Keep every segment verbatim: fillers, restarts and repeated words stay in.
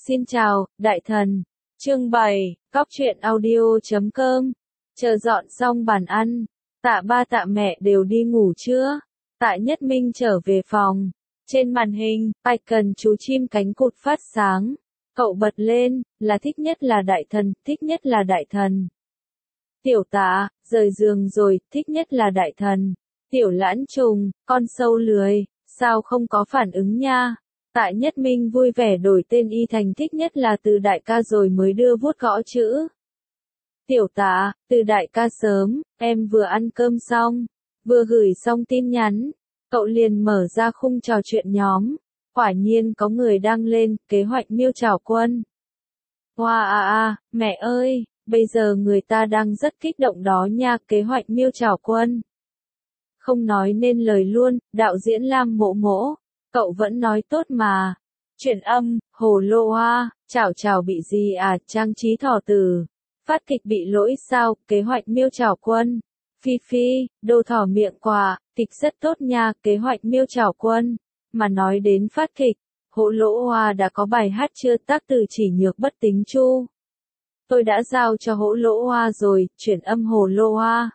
Xin chào, đại thần. Chương bảy, cóc truyện audio chấm com. Chờ dọn xong bàn ăn, tạ ba tạ mẹ đều đi ngủ chưa? Tạ Nhất Minh trở về phòng. Trên màn hình, icon chú chim cánh cụt phát sáng. Cậu bật lên, là thích nhất là đại thần, thích nhất là đại thần. Tiểu Tạ, rời giường rồi, thích nhất là đại thần. Tiểu Lãn Trùng, con sâu lười, sao không có phản ứng nha? Tạ Nhất Minh vui vẻ đổi tên y thành thích nhất là từ đại ca rồi mới đưa vuốt gõ chữ. Tiểu Tạ, từ đại ca sớm, em vừa ăn cơm xong, vừa gửi xong tin nhắn, cậu liền mở ra khung trò chuyện nhóm. Quả nhiên có người đăng lên, kế hoạch miêu trảo quân. Hoa à à, mẹ ơi, bây giờ người ta đang rất kích động đó nha, kế hoạch miêu trảo quân. Không nói nên lời luôn, đạo diễn Lam Mộ Mỗ, cậu vẫn nói tốt mà. Chuyển âm, hồ lô hoa, chảo chảo bị gì à, trang trí thỏ tử. Phát kịch bị lỗi sao, kế hoạch miêu trảo quân. Phi Phi, đồ thỏ miệng quà, kịch rất tốt nha, kế hoạch miêu trảo quân. Mà nói đến phát kịch, Hỗ Lỗ Hoa đã có bài hát chưa tác từ chỉ nhược bất tính chu. Tôi đã giao cho Hỗ Lỗ Hoa rồi, chuyển âm Hồ Lô Hoa.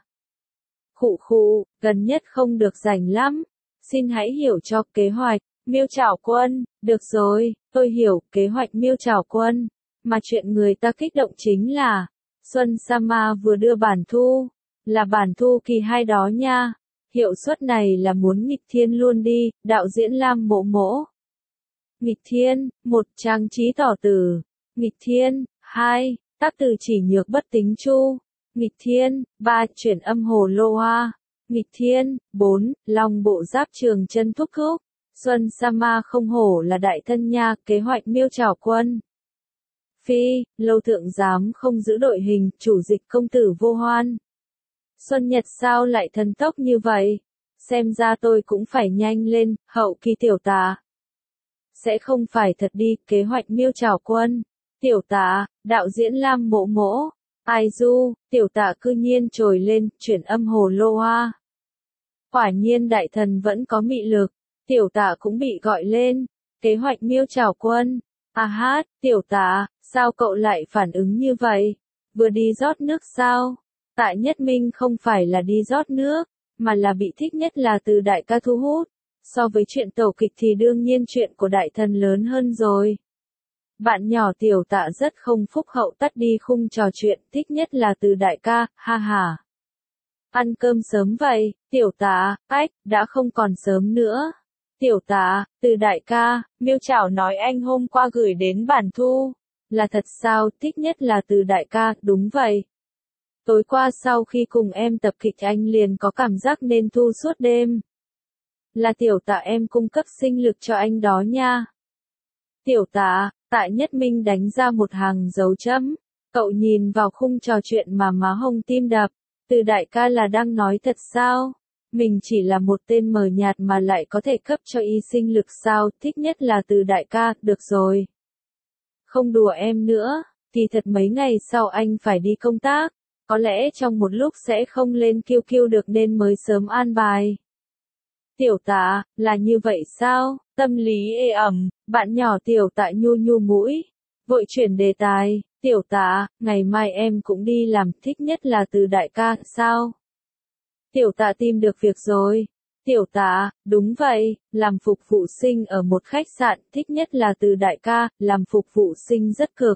Khụ khụ, gần nhất không được rảnh lắm. Xin hãy hiểu cho kế hoạch, miêu trảo quân, được rồi, tôi hiểu, kế hoạch miêu trảo quân. Mà chuyện người ta kích động chính là, Xuân Sama vừa đưa bản thu, là bản thu kỳ hai đó nha. Hiệu suất này là muốn nghịch thiên luôn đi, đạo diễn Lam Mộ Mỗ. Nghịch thiên, một trang trí tỏ tử. Nghịch thiên, hai, tác từ chỉ nhược bất tính chu. Nghịch thiên, ba, chuyển âm Hồ Lô Hoa. Nghịch thiên, bốn, long bộ giáp trường chân thúc thúc. Xuân Sama không hổ là đại thân nha, kế hoạch miêu trảo quân. Phi, lâu thượng giám không giữ đội hình, chủ dịch công tử vô hoan. Xuân Nhật sao lại thần tốc như vậy? Xem ra tôi cũng phải nhanh lên, hậu kỳ Tiểu Tạ. Sẽ không phải thật đi, kế hoạch miêu trảo quân. Tiểu Tạ, đạo diễn Lam Mộ Mỗ. Ai du, Tiểu Tạ cư nhiên trồi lên, chuyển âm Hồ Lô Hoa. Quả nhiên đại thần vẫn có mị lực. Tiểu Tạ cũng bị gọi lên. Kế hoạch miêu trảo quân. À hát, Tiểu Tạ, sao cậu lại phản ứng như vậy? Vừa đi rót nước sao? Tạ Nhất Minh không phải là đi rót nước, mà là bị thích nhất là từ đại ca thu hút. So với chuyện tẩu kịch thì đương nhiên chuyện của đại thần lớn hơn rồi. Bạn nhỏ Tiểu Tạ rất không phúc hậu tắt đi khung trò chuyện, thích nhất là từ đại ca, ha ha. Ăn cơm sớm vậy, Tiểu Tạ, ách, đã không còn sớm nữa. Tiểu Tạ, từ đại ca, miêu trảo nói anh hôm qua gửi đến bản thu. Là thật sao, thích nhất là từ đại ca, đúng vậy. Tối qua sau khi cùng em tập kịch anh liền có cảm giác nên thu suốt đêm. Là Tiểu Tạ em cung cấp sinh lực cho anh đó nha. Tiểu Tạ, Tạ Nhất Minh đánh ra một hàng dấu chấm. Cậu nhìn vào khung trò chuyện mà má hông tim đập. Từ đại ca là đang nói thật sao? Mình chỉ là một tên mờ nhạt mà lại có thể cấp cho y sinh lực sao? Thích nhất là từ đại ca, được rồi. Không đùa em nữa, thì thật mấy ngày sau anh phải đi công tác. Có lẽ trong một lúc sẽ không lên kiu kiu được nên mới sớm an bài. Tiểu Tạ, là như vậy sao? Tâm lý ê ẩm, bạn nhỏ Tiểu Tạ nhu nhu mũi. Vội chuyển đề tài, Tiểu Tạ, ngày mai em cũng đi làm, thích nhất là từ đại ca, sao? Tiểu Tạ tìm được việc rồi. Tiểu Tạ, đúng vậy, làm phục vụ sinh ở một khách sạn, thích nhất là từ đại ca, làm phục vụ sinh rất cực.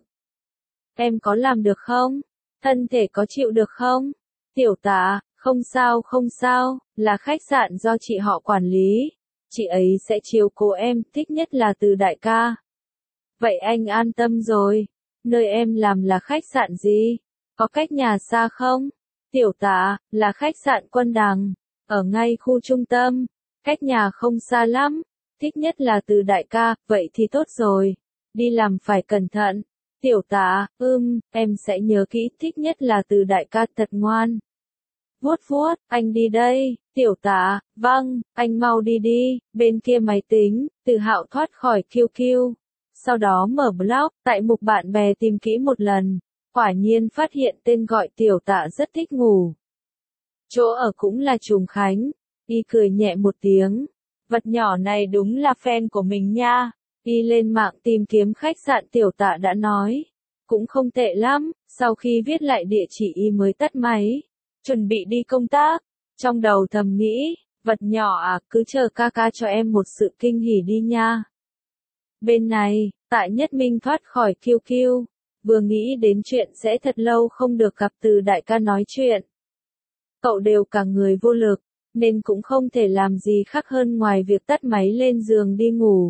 Em có làm được không? Thân thể có chịu được không? Tiểu Tạ, không sao không sao, là khách sạn do chị họ quản lý. Chị ấy sẽ chiếu cố em, thích nhất là từ đại ca. Vậy anh an tâm rồi. Nơi em làm là khách sạn gì? Có cách nhà xa không? Tiểu Tạ, là khách sạn Quân Đằng, ở ngay khu trung tâm. Cách nhà không xa lắm. Thích nhất là từ đại ca, vậy thì tốt rồi. Đi làm phải cẩn thận. Tiểu Tạ, ưm, em sẽ nhớ kỹ, thích nhất là từ đại ca thật ngoan. Vuốt vuốt, anh đi đây. Tiểu Tạ, vâng, anh mau đi đi. Bên kia máy tính, Từ Hạo thoát khỏi kiu kiu. Sau đó mở blog, tại mục bạn bè tìm kỹ một lần. Quả nhiên phát hiện tên gọi Tiểu Tạ rất thích ngủ. Chỗ ở cũng là Trùng Khánh. Y cười nhẹ một tiếng. Vật nhỏ này đúng là fan của mình nha. Y lên mạng tìm kiếm khách sạn tiểu tạ đã nói. Cũng không tệ lắm, sau khi viết lại địa chỉ Y mới tắt máy. Chuẩn bị đi công tác. Trong đầu thầm nghĩ, vật nhỏ à, cứ chờ ca ca cho em một sự kinh hỉ đi nha. Bên này, Tạ Nhất Minh thoát khỏi kiu kiu. Vừa nghĩ đến chuyện sẽ thật lâu không được gặp từ đại ca nói chuyện. Cậu đều cả người vô lực, nên cũng không thể làm gì khác hơn ngoài việc tắt máy lên giường đi ngủ.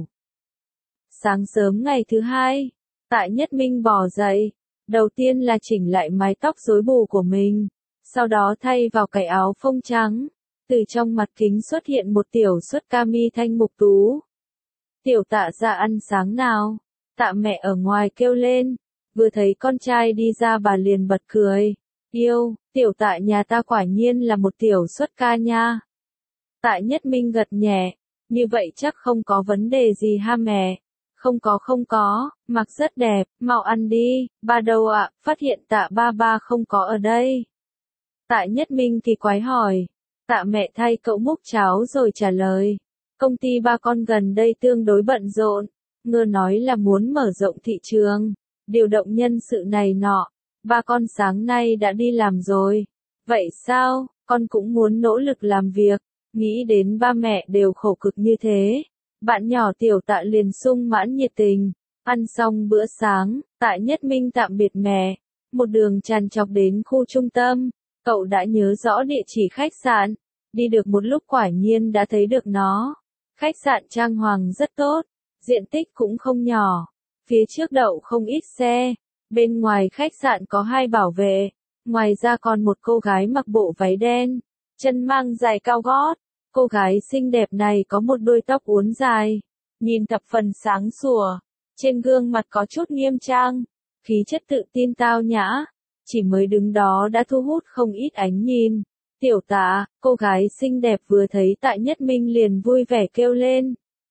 Sáng sớm ngày thứ hai, Tạ Nhất Minh bò dậy, đầu tiên là chỉnh lại mái tóc rối bù của mình, sau đó thay vào cái áo phông trắng, từ trong mặt kính xuất hiện một tiểu xuất cami thanh mục tú. Tiểu Tạ ra ăn sáng nào? Tạ mẹ ở ngoài kêu lên, vừa thấy con trai đi ra bà liền bật cười. Yêu, tiểu Tạ nhà ta quả nhiên là một tiểu xuất ca nha. Tạ Nhất Minh gật nhẹ, như vậy chắc không có vấn đề gì ha mẹ. Không có không có, mặc rất đẹp, mau ăn đi, ba đâu ạ, phát hiện Tạ ba ba không có ở đây. Tạ Nhất Minh kỳ quái hỏi, Tạ mẹ thay cậu múc cháo rồi trả lời. Công ty ba con gần đây tương đối bận rộn, ngơ nói là muốn mở rộng thị trường, điều động nhân sự này nọ. Ba con sáng nay đã đi làm rồi. Vậy sao, con cũng muốn nỗ lực làm việc, nghĩ đến ba mẹ đều khổ cực như thế. Bạn nhỏ tiểu Tạ liền sung mãn nhiệt tình, ăn xong bữa sáng, Tạ Nhất Minh tạm biệt mẹ, một đường tràn trọc đến khu trung tâm, cậu đã nhớ rõ địa chỉ khách sạn, đi được một lúc quả nhiên đã thấy được nó. Khách sạn trang hoàng rất tốt, diện tích cũng không nhỏ, phía trước đậu không ít xe, bên ngoài khách sạn có hai bảo vệ, ngoài ra còn một cô gái mặc bộ váy đen, chân mang giày cao gót. Cô gái xinh đẹp này có một đuôi tóc uốn dài, nhìn thập phần sáng sủa, trên gương mặt có chút nghiêm trang, khí chất tự tin tao nhã, chỉ mới đứng đó đã thu hút không ít ánh nhìn. Tiểu Tạ, cô gái xinh đẹp vừa thấy Tạ Nhất Minh liền vui vẻ kêu lên.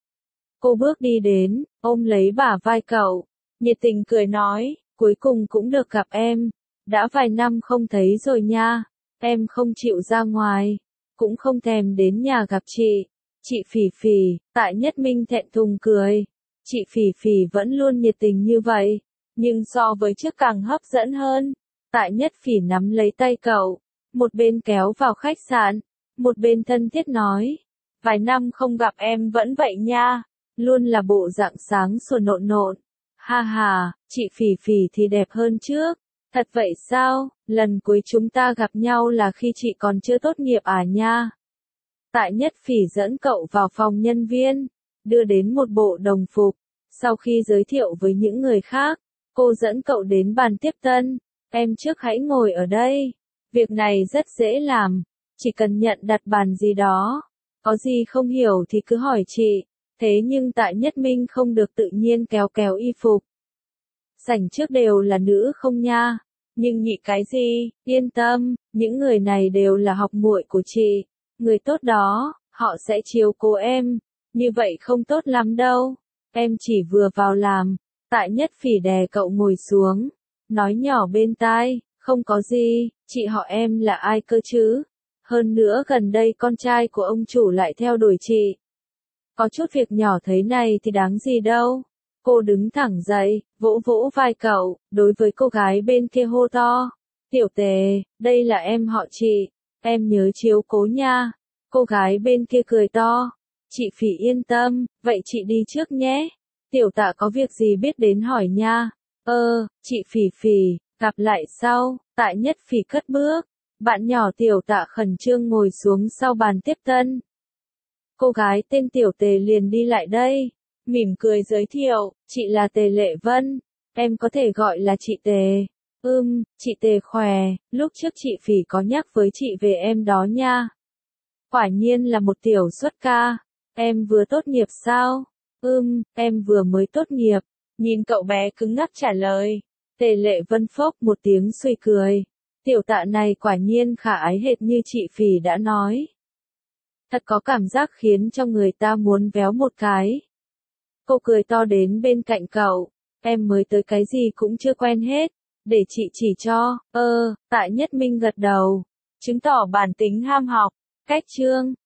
Cô bước đi đến, ôm lấy bả vai cậu, nhiệt tình cười nói, cuối cùng cũng được gặp em, đã vài năm không thấy rồi nha, em không chịu ra ngoài. Cũng không thèm đến nhà gặp chị. Chị Phỉ Phỉ, Tạ Nhất Minh thẹn thùng cười. Chị Phỉ Phỉ vẫn luôn nhiệt tình như vậy, nhưng so với trước càng hấp dẫn hơn. Tạ Nhất Phỉ nắm lấy tay cậu, một bên kéo vào khách sạn, một bên thân thiết nói. Vài năm không gặp em vẫn vậy nha, luôn là bộ dạng sáng sủa nộn nộn. Ha ha, chị Phỉ Phỉ thì đẹp hơn trước. Thật vậy sao, lần cuối chúng ta gặp nhau là khi chị còn chưa tốt nghiệp à nha. Tạ Nhất Phỉ dẫn cậu vào phòng nhân viên, đưa đến một bộ đồng phục. Sau khi giới thiệu với những người khác, cô dẫn cậu đến bàn tiếp tân. Em trước hãy ngồi ở đây. Việc này rất dễ làm, chỉ cần nhận đặt bàn gì đó. Có gì không hiểu thì cứ hỏi chị. Thế nhưng Tạ Nhất Minh không được tự nhiên kéo kéo y phục. Sảnh trước đều là nữ không nha. Nhưng nhị cái gì, yên tâm, những người này đều là học muội của chị. Người tốt đó, họ sẽ chiếu cố em. Như vậy không tốt lắm đâu. Em chỉ vừa vào làm. Tạ Nhất Phỉ đè cậu ngồi xuống. Nói nhỏ bên tai, không có gì, chị họ em là ai cơ chứ? Hơn nữa gần đây con trai của ông chủ lại theo đuổi chị. Có chút việc nhỏ thế này thì đáng gì đâu. Cô đứng thẳng dậy, vỗ vỗ vai cậu, đối với cô gái bên kia hô to. Tiểu Tề, đây là em họ chị, em nhớ chiếu cố nha. Cô gái bên kia cười to. Chị Phỉ yên tâm, vậy chị đi trước nhé. Tiểu Tạ có việc gì biết đến hỏi nha. Ơ, chị Phỉ Phỉ, gặp lại sau. Tạ Nhất Phỉ cất bước. Bạn nhỏ Tiểu Tạ khẩn trương ngồi xuống sau bàn tiếp tân. Cô gái tên Tiểu Tề liền đi lại đây. Mỉm cười giới thiệu, chị là Tề Lệ Vân, em có thể gọi là chị Tề. Ừm, chị Tề khỏe, lúc trước chị Phỉ có nhắc với chị về em đó nha. Quả nhiên là một tiểu xuất ca, em vừa tốt nghiệp sao? Ừm, em vừa mới tốt nghiệp, nhìn cậu bé cứng ngắc trả lời. Tề Lệ Vân phốc một tiếng suy cười, tiểu Tạ này quả nhiên khả ái hệt như chị Phỉ đã nói. Thật có cảm giác khiến cho người ta muốn véo một cái. Cô cười to đến bên cạnh cậu, em mới tới cái gì cũng chưa quen hết, để chị chỉ cho. Ơ, Tạ Nhất Minh gật đầu, chứng tỏ bản tính ham học. Cách chương